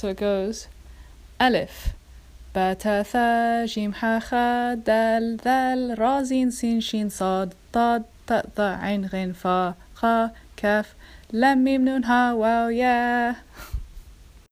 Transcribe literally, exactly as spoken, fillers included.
So it goes ألف با تا ثا جيم حا خا دال ذال را زين سين شين صاد ضاد طاء ظاء عين غين فا خا كاف لام ميم نون ها واو يا